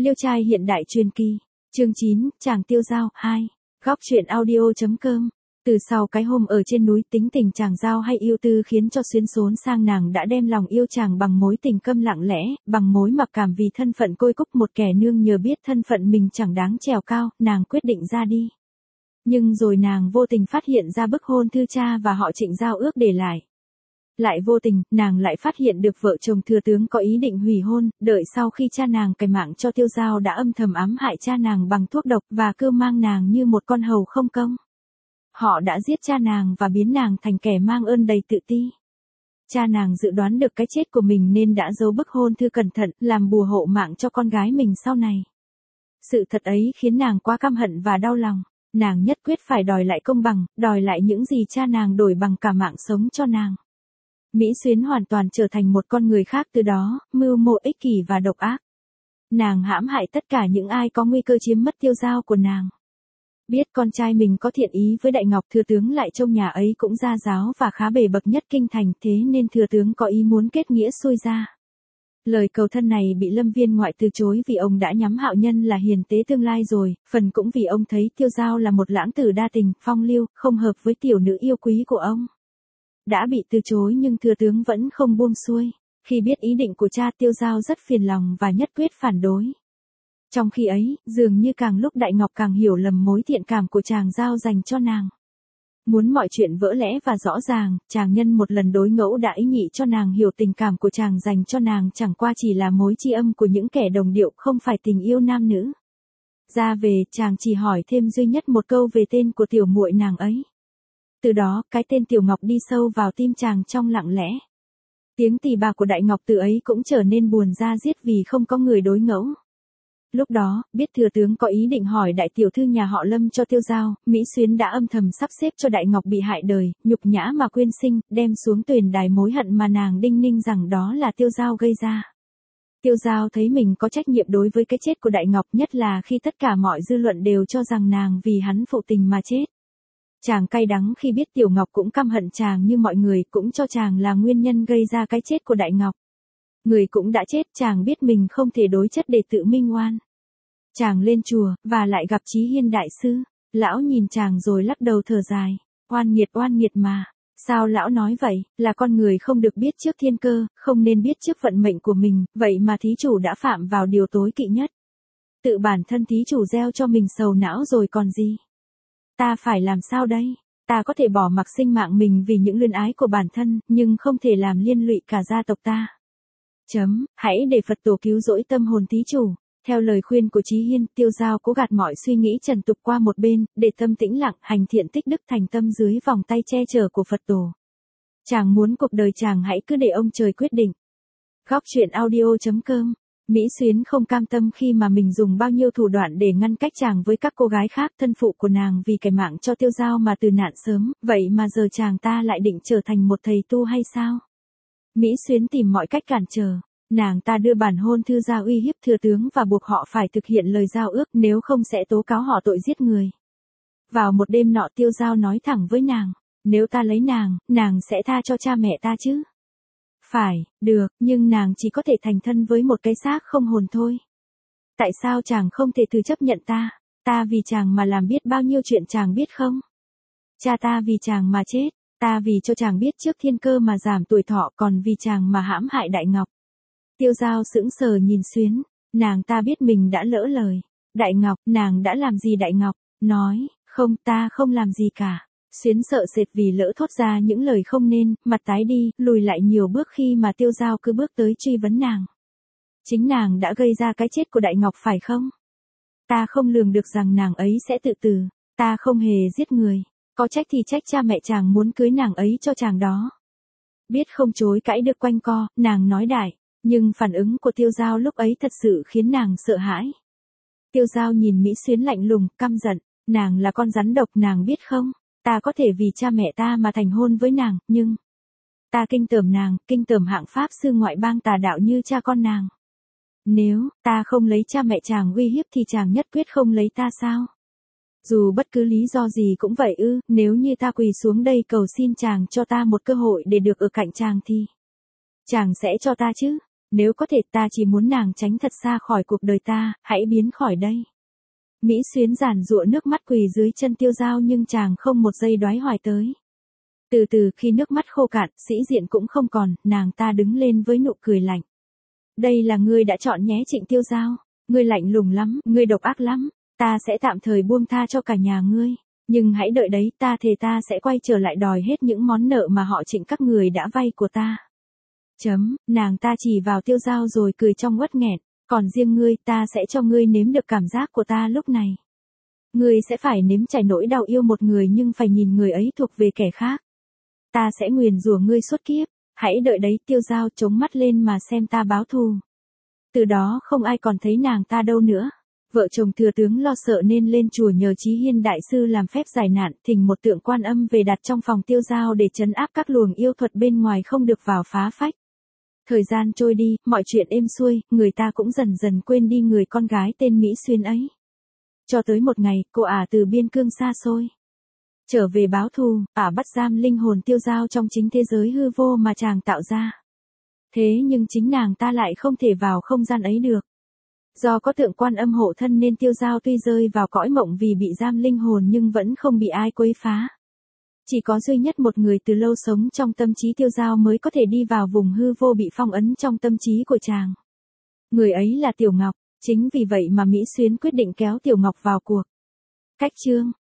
Liêu trai hiện đại truyền kỳ. Chương 9, chàng tiêu dao 2. Góc truyện audio.com. Từ sau cái hôm ở trên núi, tính tình chàng giao hay yêu tư khiến cho xuyến xốn sang nàng đã đem lòng yêu chàng bằng mối tình câm lặng lẽ, bằng mối mặc cảm vì thân phận côi cúc một kẻ nương nhờ biết thân phận mình chẳng đáng trèo cao, nàng quyết định ra đi. Nhưng rồi nàng vô tình phát hiện ra bức hôn thư cha và họ Trịnh giao ước để lại. Lại vô tình, nàng lại phát hiện được vợ chồng thừa tướng có ý định hủy hôn, đợi sau khi cha nàng cài mạng cho Tiêu Dao đã âm thầm ám hại cha nàng bằng thuốc độc và cưu mang nàng như một con hầu không công. Họ đã giết cha nàng và biến nàng thành kẻ mang ơn đầy tự ti. Cha nàng dự đoán được cái chết của mình nên đã giấu bức hôn thư cẩn thận, làm bùa hộ mạng cho con gái mình sau này. Sự thật ấy khiến nàng quá căm hận và đau lòng. Nàng nhất quyết phải đòi lại công bằng, đòi lại những gì cha nàng đổi bằng cả mạng sống cho nàng. Mỹ Xuyến hoàn toàn trở thành một con người khác từ đó, mưu mô ích kỷ và độc ác. Nàng hãm hại tất cả những ai có nguy cơ chiếm mất Tiêu Dao của nàng. Biết con trai mình có thiện ý với Đại Ngọc, thừa tướng lại trông nhà ấy cũng gia giáo và khá bề bậc nhất kinh thành, thế nên thừa tướng có ý muốn kết nghĩa xuôi ra. Lời cầu thân này bị Lâm Viên Ngoại từ chối vì ông đã nhắm Hạo Nhân là hiền tế tương lai rồi, phần cũng vì ông thấy Tiêu Dao là một lãng tử đa tình, phong lưu, không hợp với tiểu nữ yêu quý của ông. Đã bị từ chối nhưng thừa tướng vẫn không buông xuôi. Khi biết ý định của cha, Tiêu Dao rất phiền lòng và nhất quyết phản đối. Trong khi ấy, dường như càng lúc Đại Ngọc càng hiểu lầm mối thiện cảm của chàng giao dành cho nàng. Muốn mọi chuyện vỡ lẽ và rõ ràng, chàng nhân một lần đối ngẫu đã ý nhị cho nàng hiểu tình cảm của chàng dành cho nàng chẳng qua chỉ là mối tri âm của những kẻ đồng điệu, không phải tình yêu nam nữ. Ra về, chàng chỉ hỏi thêm duy nhất một câu về tên của tiểu muội nàng ấy. Từ đó, cái tên Tiểu Ngọc đi sâu vào tim chàng trong lặng lẽ. Tiếng tỳ bà của Đại Ngọc từ ấy cũng trở nên buồn da diết vì không có người đối ngẫu. Lúc đó, biết thừa tướng có ý định hỏi đại tiểu thư nhà họ Lâm cho Tiêu Dao, Mỹ Xuyến đã âm thầm sắp xếp cho Đại Ngọc bị hại đời, nhục nhã mà quyên sinh, đem xuống tuyền đài mối hận mà nàng đinh ninh rằng đó là Tiêu Dao gây ra. Tiêu Dao thấy mình có trách nhiệm đối với cái chết của Đại Ngọc, nhất là khi tất cả mọi dư luận đều cho rằng nàng vì hắn phụ tình mà chết. Chàng cay đắng khi biết Tiểu Ngọc cũng căm hận chàng như mọi người, cũng cho chàng là nguyên nhân gây ra cái chết của Đại Ngọc. Người cũng đã chết, chàng biết mình không thể đối chất để tự minh oan. Chàng lên chùa, và lại gặp Chí Hiên đại sư. Lão nhìn chàng rồi lắc đầu thở dài. Oan nghiệt mà. Sao lão nói vậy, là con người không được biết trước thiên cơ, không nên biết trước vận mệnh của mình, vậy mà thí chủ đã phạm vào điều tối kỵ nhất. Tự bản thân thí chủ gieo cho mình sầu não rồi còn gì. Ta phải làm sao đây? Ta có thể bỏ mặc sinh mạng mình vì những luyến ái của bản thân, nhưng không thể làm liên lụy cả gia tộc ta. Hãy để Phật tổ cứu rỗi tâm hồn thí chủ. Theo lời khuyên của Chí Hiên, Tiêu Dao cố gạt mọi suy nghĩ trần tục qua một bên, để tâm tĩnh lặng, hành thiện tích đức thành tâm dưới vòng tay che chở của Phật tổ. Chàng muốn cuộc đời chàng hãy cứ để ông trời quyết định. Góc truyện audio.com. Mỹ Xuyến không cam tâm khi mà mình dùng bao nhiêu thủ đoạn để ngăn cách chàng với các cô gái khác, thân phụ của nàng vì cái mạng cho Tiêu Dao mà từ nạn sớm, vậy mà giờ chàng ta lại định trở thành một thầy tu hay sao? Mỹ Xuyến tìm mọi cách cản trở. Nàng ta đưa bản hôn thư ra uy hiếp thừa tướng và buộc họ phải thực hiện lời giao ước, nếu không sẽ tố cáo họ tội giết người. Vào một đêm nọ, Tiêu Dao nói thẳng với nàng, nếu ta lấy nàng sẽ tha cho cha mẹ ta chứ? Phải, được, nhưng nàng chỉ có thể thành thân với một cái xác không hồn thôi. Tại sao chàng không thể thử chấp nhận ta? Ta vì chàng mà làm biết bao nhiêu chuyện chàng biết không? Cha ta vì chàng mà chết, ta vì cho chàng biết trước thiên cơ mà giảm tuổi thọ, còn vì chàng mà hãm hại Đại Ngọc. Tiêu Dao sững sờ nhìn Xuyến, nàng ta biết mình đã lỡ lời. Đại Ngọc, nàng đã làm gì Đại Ngọc? Nói, không, ta không làm gì cả. Xuyến sợ sệt vì lỡ thốt ra những lời không nên, mặt tái đi, lùi lại nhiều bước khi mà Tiêu Dao cứ bước tới truy vấn nàng. Chính nàng đã gây ra cái chết của Đại Ngọc phải không? Ta không lường được rằng nàng ấy sẽ tự tử, ta không hề giết người, có trách thì trách cha mẹ chàng muốn cưới nàng ấy cho chàng đó. Biết không chối cãi được quanh co, nàng nói đại. Nhưng phản ứng của Tiêu Dao lúc ấy thật sự khiến nàng sợ hãi. Tiêu Dao nhìn Mỹ Xuyến lạnh lùng, căm giận, nàng là con rắn độc, nàng biết không? Ta có thể vì cha mẹ ta mà thành hôn với nàng, nhưng ta kinh tởm nàng, kinh tởm hạng pháp sư ngoại bang tà đạo như cha con nàng. Nếu ta không lấy cha mẹ chàng uy hiếp thì chàng nhất quyết không lấy ta sao? Dù bất cứ lý do gì cũng vậy ư, nếu như ta quỳ xuống đây cầu xin chàng cho ta một cơ hội để được ở cạnh chàng thì chàng sẽ cho ta chứ? Nếu có thể ta chỉ muốn nàng tránh thật xa khỏi cuộc đời ta, hãy biến khỏi đây. Mỹ Xuyến giản giụa nước mắt quỳ dưới chân Tiêu Dao nhưng chàng không một giây đoái hoài tới. Từ từ khi nước mắt khô cạn, sĩ diện cũng không còn, nàng ta đứng lên với nụ cười lạnh. Đây là ngươi đã chọn nhé Trịnh Tiêu Dao, ngươi lạnh lùng lắm, ngươi độc ác lắm, ta sẽ tạm thời buông tha cho cả nhà ngươi, nhưng hãy đợi đấy, ta thề ta sẽ quay trở lại đòi hết những món nợ mà họ Trịnh các người đã vay của ta. Nàng ta chỉ vào Tiêu Dao rồi cười trong uất nghẹn, còn riêng ngươi, ta sẽ cho ngươi nếm được cảm giác của ta lúc này. Ngươi sẽ phải nếm trải nỗi đau yêu một người nhưng phải nhìn người ấy thuộc về kẻ khác. Ta sẽ nguyền rủa ngươi suốt kiếp, hãy đợi đấy. Tiêu Dao chống mắt lên mà xem ta báo thù. Từ đó không ai còn thấy nàng ta đâu nữa. Vợ chồng thừa tướng lo sợ nên lên chùa nhờ Chí Hiên đại sư làm phép giải nạn, thỉnh một tượng Quan Âm về đặt trong phòng Tiêu Dao để trấn áp các luồng yêu thuật bên ngoài không được vào phá phách. Thời gian trôi đi, mọi chuyện êm xuôi, người ta cũng dần dần quên đi người con gái tên Mỹ Xuyến ấy. Cho tới một ngày, cô từ biên cương xa xôi trở về báo thù, bắt giam linh hồn Tiêu Dao trong chính thế giới hư vô mà chàng tạo ra. Thế nhưng chính nàng ta lại không thể vào không gian ấy được. Do có tượng Quan Âm hộ thân nên Tiêu Dao tuy rơi vào cõi mộng vì bị giam linh hồn nhưng vẫn không bị ai quấy phá. Chỉ có duy nhất một người từ lâu sống trong tâm trí Tiêu Dao mới có thể đi vào vùng hư vô bị phong ấn trong tâm trí của chàng. Người ấy là Tiểu Ngọc, chính vì vậy mà Mỹ Xuyến quyết định kéo Tiểu Ngọc vào cuộc. Cách chương